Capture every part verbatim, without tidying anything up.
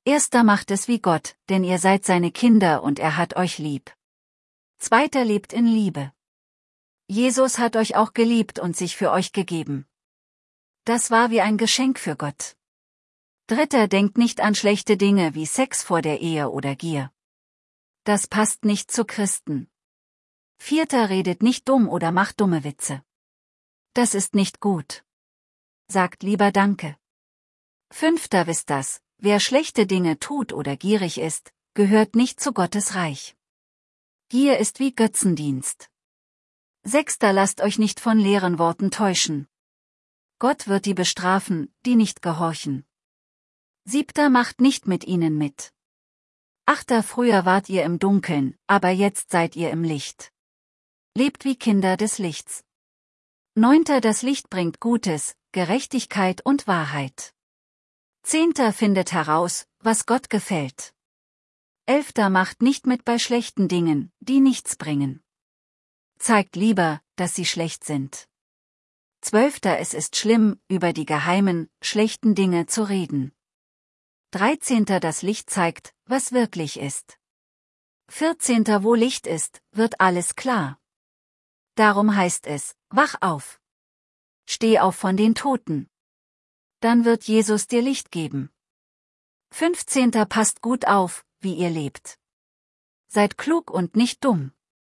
Erster macht es wie Gott, denn ihr seid seine Kinder und er hat euch lieb. Zweiter lebt in Liebe. Jesus hat euch auch geliebt und sich für euch gegeben. Das war wie ein Geschenk für Gott. Dritter denkt nicht an schlechte Dinge wie Sex vor der Ehe oder Gier. Das passt nicht zu Christen. Vierter redet nicht dumm oder macht dumme Witze. Das ist nicht gut. Sagt lieber Danke. Fünfter wisst das, wer schlechte Dinge tut oder gierig ist, gehört nicht zu Gottes Reich. Gier ist wie Götzendienst. Sechster lasst euch nicht von leeren Worten täuschen. Gott wird die bestrafen, die nicht gehorchen. Siebter macht nicht mit ihnen mit. Achter früher wart ihr im Dunkeln, aber jetzt seid ihr im Licht. Lebt wie Kinder des Lichts. Neunter das Licht bringt Gutes, Gerechtigkeit und Wahrheit. Zehnter findet heraus, was Gott gefällt. Elfter macht nicht mit bei schlechten Dingen, die nichts bringen. Zeigt lieber, dass sie schlecht sind. Zwölfter es ist schlimm, über die geheimen, schlechten Dinge zu reden. Dreizehnter das Licht zeigt, was wirklich ist. Vierzehnter wo Licht ist, wird alles klar. Darum heißt es, wach auf. Steh auf von den Toten. Dann wird Jesus dir Licht geben. Fünfzehnter passt gut auf, wie ihr lebt. Seid klug und nicht dumm.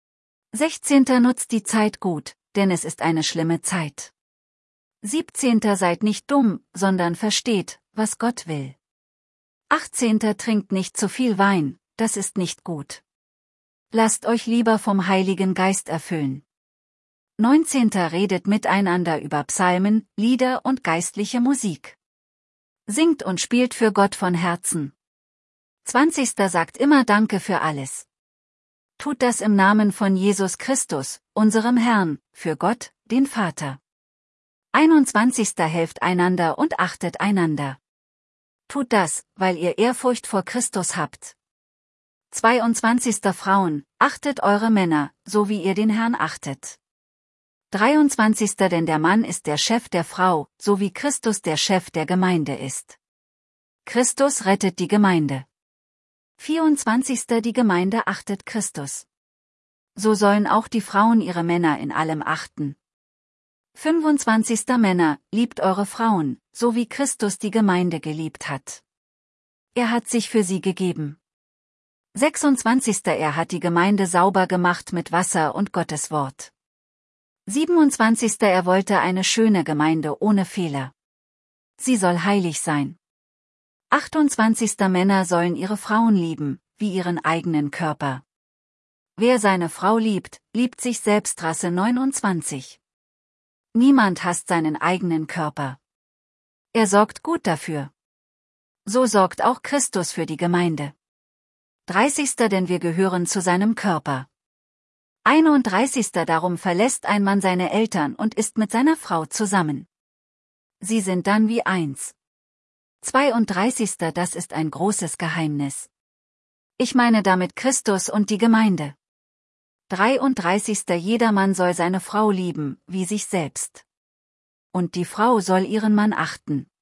Sechzehnter nutzt die Zeit gut, denn es ist eine schlimme Zeit. Siebzehnter seid nicht dumm, sondern versteht, was Gott will. Achtzehnter trinkt nicht zu viel Wein, das ist nicht gut. Lasst euch lieber vom Heiligen Geist erfüllen. Neunzehnter redet miteinander über Psalmen, Lieder und geistliche Musik. Singt und spielt für Gott von Herzen. Zwanzigster sagt immer Danke für alles. Tut das im Namen von Jesus Christus, unserem Herrn, für Gott, den Vater. Einundzwanzigster helft einander und achtet einander. Tut das, weil ihr Ehrfurcht vor Christus habt. zweiundzwanzigster Frauen, achtet eure Männer, so wie ihr den Herrn achtet. dreiundzwanzigster Denn der Mann ist der Chef der Frau, so wie Christus der Chef der Gemeinde ist. Christus rettet die Gemeinde. vierundzwanzigster Die Gemeinde achtet Christus. So sollen auch die Frauen ihre Männer in allem achten. fünfundzwanzigster Männer, liebt eure Frauen, so wie Christus die Gemeinde geliebt hat. Er hat sich für sie gegeben. sechsundzwanzigster Er hat die Gemeinde sauber gemacht mit Wasser und Gottes Wort. siebenundzwanzigster Er wollte eine schöne Gemeinde ohne Fehler. Sie soll heilig sein. achtundzwanzigster Männer sollen ihre Frauen lieben, wie ihren eigenen Körper. Wer seine Frau liebt, liebt sich selbst. Rasse neunundzwanzig. Niemand hasst seinen eigenen Körper. Er sorgt gut dafür. So sorgt auch Christus für die Gemeinde. dreißigster Denn wir gehören zu seinem Körper. einunddreißigster Darum verlässt ein Mann seine Eltern und ist mit seiner Frau zusammen. Sie sind dann wie eins. zweiunddreißigster Das ist ein großes Geheimnis. Ich meine damit Christus und die Gemeinde. dreiunddreißigster Jeder Mann soll seine Frau lieben, wie sich selbst. Und die Frau soll ihren Mann achten.